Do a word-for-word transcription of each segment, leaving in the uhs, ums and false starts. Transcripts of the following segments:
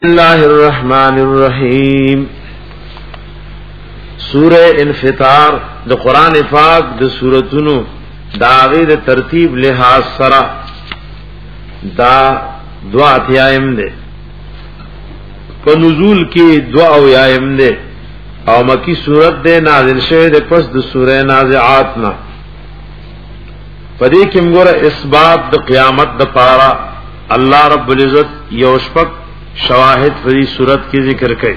اللہ الرحمن الرحیم سورہ انفطار د قرآن پاک د سورتونو دا غیر ترتیب لحاظ سرا دا دعا اتیایم دے په نزول کی دعا اویایم دے او مکی سورت دے نازل شوه دے پس د سورہ نازعاتنا پدې کې موږ اثبات د قیامت د پارا الله رب العزت یوشپک شواهد فری صورت کی ذکر کئی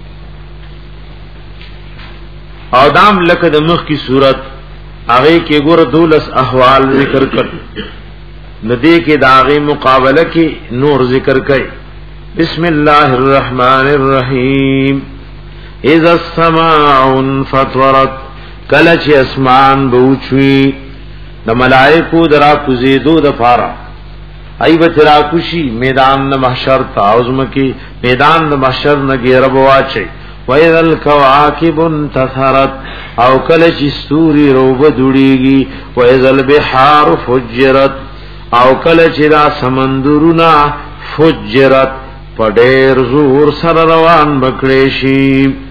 اودام لکه د مخ کی صورت هغه کې ګور دولس احوال ذکر کړ ندی کې داغه مقابله کې نور ذکر کئی بسم الله الرحمن الرحیم اذا السماء انفطرت کله چې اسمان بوچوي د ملائکو درا کوزیدو د پاره ایبت راکوشی میدان د محشر تعظم کی میدان د محشر نگیر بواچی وَإِذَا الْكَوَاكِبُ انْتَثَرَتْ او کله چې ستوري روب دوړيږي وَإِذَا الْبِحَارُ فُجِّرَتْ او کله چې دا سمندرونه فجرت پډېر زور سره روان بکړې شي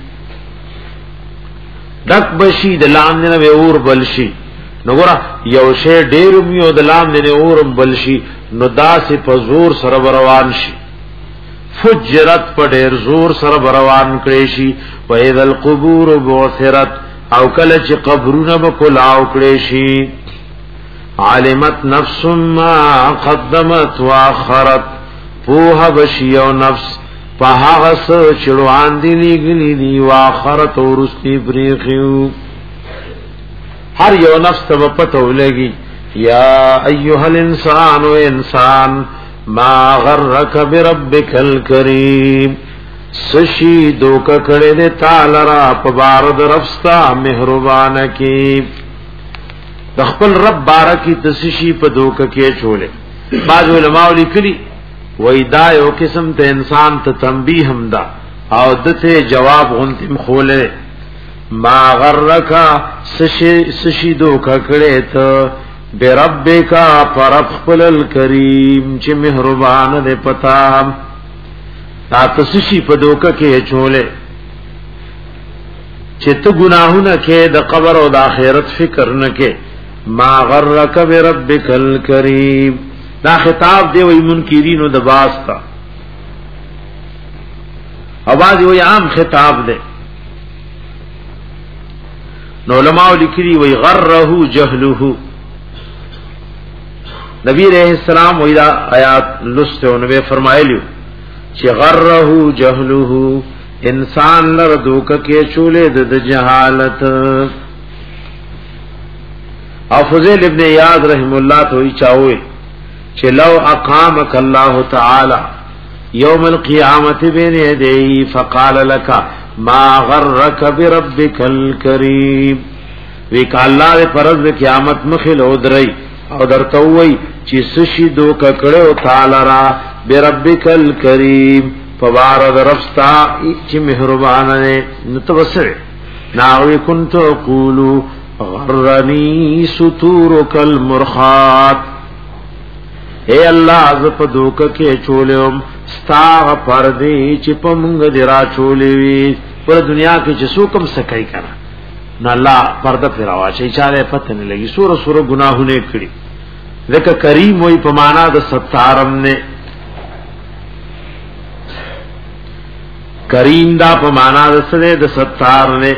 دک بشي د لاندې نه اور بلشي نګورا یو شی ډېر میو د لاندې نه اور بلشي نو داسې په زور سره روان شي فجرت په ډېر زور سره روان کړي شي وَإِذَا الْقُبُورُ بُعْثِرَتْ او کله چې قبرونه به کلاو کړي شي عَلِمَتْ نَفْسٌ مَا قَدَّمَتْ وَأَخَّرَتْ پوها بشي او نفس په هغه څه چې وړاندې لګلي دي واخرت ورستي بریخيو هر یو نفس ته پته ولګي یا ایها الانسان و انسان ما غرک بربک الکریم سشی دوکا کړه دې تعالی را په بار درفستا مهربان کی د خپل رب بارکی تسشی په دوکا کې چولې بعض علماء لیکلي وای دا یو قسم ته انسان ته تنبیه هم دا او دته جواب غنتم خوله ما غرک سشی سشی دوکا کړه ته بربکا پرب خپل الکریم چې مهربان دې پتا تاسو شي په دوکه کې چولې چې ته ګناهونه کې د قبر او د آخرت فکر نه کې ما غرک بربک الکریم دا خطاب دی وای منکرینو د واسطه اواز وای عام خطاب دی نو علماء لیکلي وای غره جهله نبی علیہ السلام ویدا آیات لسته نو فرمایلیو چې غره جهله انسان لر دوک کې چولې د جهالت او فضیل ابن یاد رحم الله توي چاوي چې لو اقامك الله تعالی یوم القیامت بین یدی فقال لك ما غرك بربك الكریم وی کالله پرز قیامت مخل او درئی او درته وای چې سشي دوک کړو تعالی را بربک الکریم فبار درفستا چې مهربان نه نتوسره ناوی كنت اقول غرنی ستورک المرخات اے الله ز په دوک کې چولم ستا پردې چې په مونږ درا چولې وي پر دنیا کې چې څوکم سکای کړه نو الله پرده پیراوا چې چاله پته نه لګي سور سور گناهونه کړی ذکر کریم وی په معنا د ستارم نے کریم دا په معنا د سره د ستار نے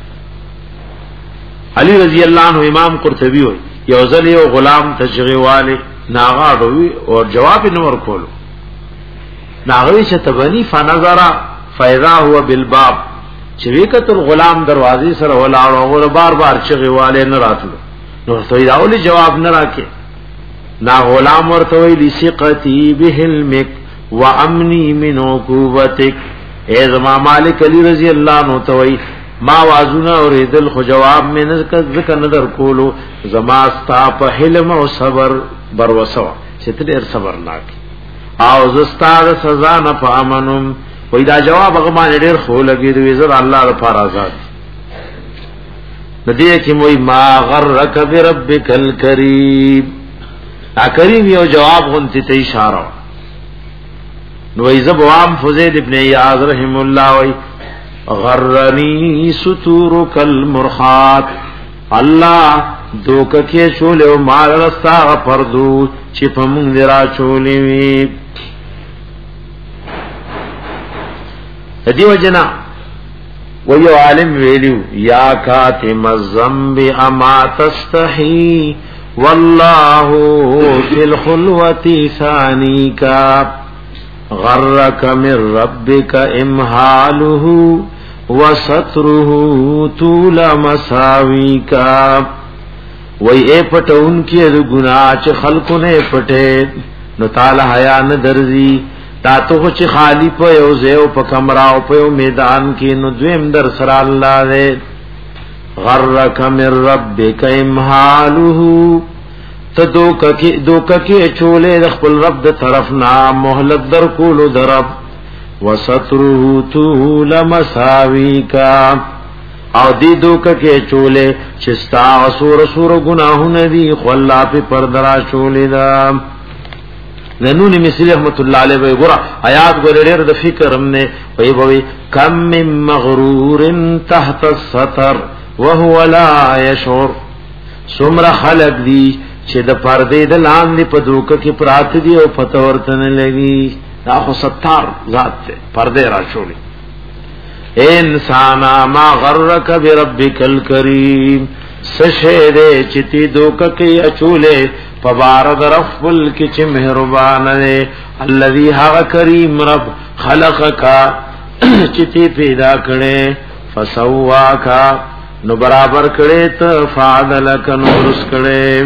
علی رضی اللہ عنہ امام قرطبی وی یو ځل یو غلام تشغیواله ناغاړوي او جواب نو ورکول ناغوي چې تبنی فنظر فاذا هو بالباب چې وکتل غلام دروازې سره ولاړ او بار بار چغیواله نه راتلو نو سوی داول جواب نه راکې نا غلام ورته وی لثقتی بهلمک وامنی من عقوبتک اے زما مالک علی رضی اللہ عنہ توئی ما وازونا اوریدل خو جواب میں نذکر ذکر نظر کولو زما استا په حلم او صبر بروسو چې تیر صبر ناک او زستا سزا نه پامنم وای دا جواب هغه باندې ډیر خو لګی دی زر الله لپاره آزاد ندی چې موي ما غرک بربک الکریم ا کریم یو جواب غونتی ته اشاره نو ایزبوام فزید ابن عیاض رحم الله وی غرنی ستورک المرخات الله دوک کې چولې او مال رستا پردو چې په مونږ درا چولې وی دیو جنا ویو عالم ویلیو یا کاتم الذنب اما تستحی والله فی الخلوة ثانیکا غرک من ربک امحاله وستره طول مساویکا وی اے پټون کې د ګناه چې خلقو نه پټه نو تعالی حیا نه درځي تا ته چې خالی په یو ځای په کمرا او په میدان کې نو دویم در سره الله دې غرک من ربک امحاله تدوک کې دوک کې چولې د خپل رب د طرف نه مهلت در کولو درب وستره طول مساویکا او دی دوک کې چولې چې ستا سور سور گناهونه دي خو الله په پردرا چولې دا ننونی مثل رحمت الله علیه وی ګور آیات ګور ډېر د فکر هم نه وی وی کم من مغرور تحت الستر وهو لا يشعر سمر خلق دی چې د پردې د لاندې په دوک کې پرات دی او پته ورته نه لګي دا خو ستار ذات ته پردې را چولې انسان ما غرک بربک الکریم سشه دې چې تی دوک کې اچولې فبارد رفل کی چه مہربان ہے الذي ها کریم رب خلقکا چتی پیدا کړي فسواکا نو برابر کړي ته فعدلک نو درست کړي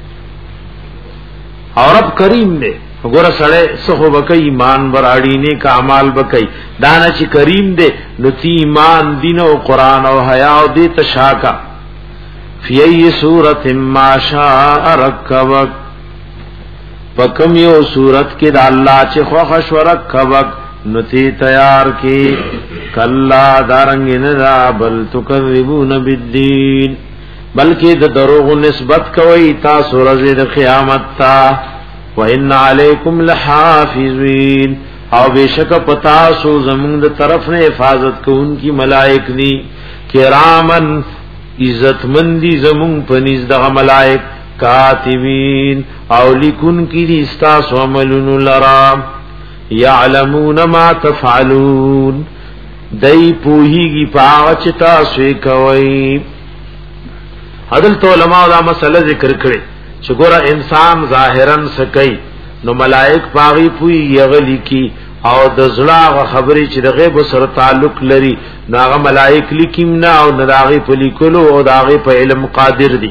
اور رب کریم دے وګوره سره سخو بکې ایمان براړي نه کمال بکې دانا چې کریم دے نو تی ایمان دین او قران او حیا او دې تشاکا فی ای صورت ما شاء رکبک پکم یو صورت کې د الله چې خو خشورکبک نتی تیار کی کلا دارنګ نه دا بل تکذبون بالدین بلکې د دروغ نسبت کوي تاسو ورځې د قیامت ته وان علیکم لحافظین او بشک پتا سو زمون د طرف نه حفاظت کوونکی ملائک دي کرامن عزت مندی زمون پنیز دغه ملائک کاتبین او لیکن کی دي استاسو عملون لرا یعلمون ما تفعلون دای پوهیږي پاوچ تاسو کوي حضرت علماء دا مسئلہ ذکر کړي چې ګوره انسان ظاهرا سکی نو ملائک پاغي پوي یغلی کی او د زړه خبرې چې د غیب سره تعلق لري ناغه ملائک لیکیم نه او نداغي په لیکلو او داغه په علم قادر دي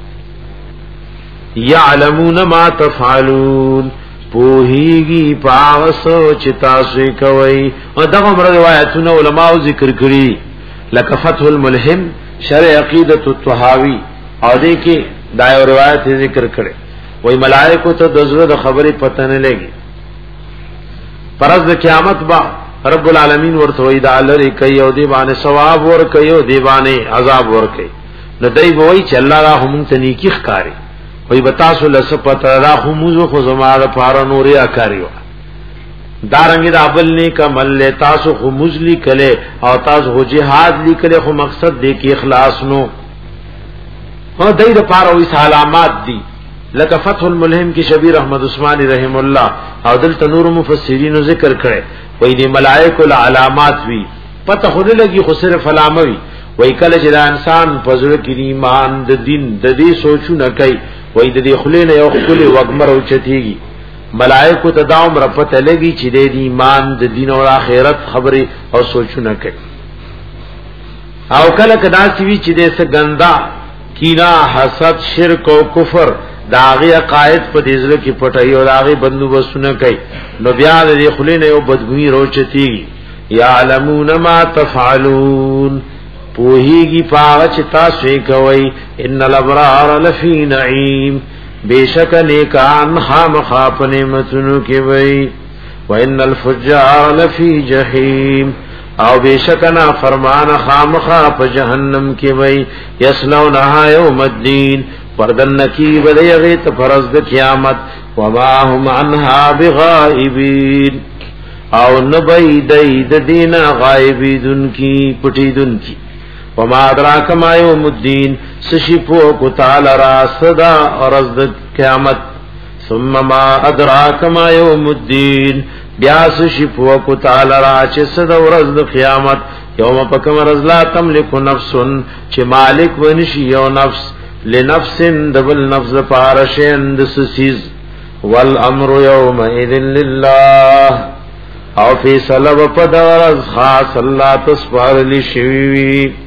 یعلمون ما تفعلون پوهیږي پاوسو چې تاسو کوي او دغه روایتونه علماء ذکر کړي لکه فتح الملهم شرع عقیدۃ الطحاوی او دې کې دا یو روایت ذکر کړي وای ملائکه ته د زړه د خبرې پته نه لګي پرز د قیامت با رب العالمین ورته وای دا لری کوي او دی باندې ثواب ور کوي او دی باندې عذاب ور کوي نو دای وای چې الله را هم ته نیکی ښکاری وای بتا سو لس پته را هم مو خو زماره پار نوریا کاریو دارنګ د ابل نیک عمل له تاسو خو مزلی کله او تاسو هو jihad لیکله خو مقصد دی کې اخلاص نو او دای د پاره وې علامات دي لکه فتح الملهم کې شبیر احمد عثماني رحم الله او دل تنور مفسرین ذکر کړي وې دي ملائکه علامات وی پته خو لګي خو صرف علاموي وې کله چې د انسان پزړه کې ایمان د دین د دې سوچونه کوي وې د دې خلینو یو خلی وګمر او چتیږي ملائکه ته داوم رپته لګي چې د ایمان د دین او آخرت خبره او سوچونه کوي او کله کدا چې چې د سګندا کینا حسد شرک او کفر داغه عقاید په دې ځل کې پټي او داغه بندوبستونه کوي نو بیا د خلینو یو بدګوئی روچتي یعلمون ما تفعلون پوهیږي پاغه چې تاسو کوي ان الابرار لفی نعیم بیشک نیکان خامخا په نعمتونو کې وي وان الفجار لفی جهنم او بیشکنا فرمان خامخا په جهنم کې وي یسلونها یوم الدین پردن نکی بدیغی تفرز د قیامت وما هم عنها بغائبین او نبی دی د دین غایبی دن کی پټی دن کی وما ادراک ما یوم الدین سشفو کو تعالی را صدا ورځ د قیامت ثم ما ادراک ما یوم الدین بیا سشفو کو تعالی را چې صدا ورځ د قیامت یوم پکم رز لا تملک نفس چې مالک ونشي یو نفس لنفس دبل نفس پارشن دسسیز والامر یومئذ لله او فی صلب پدرز خاص اللہ تسپار لی شویوی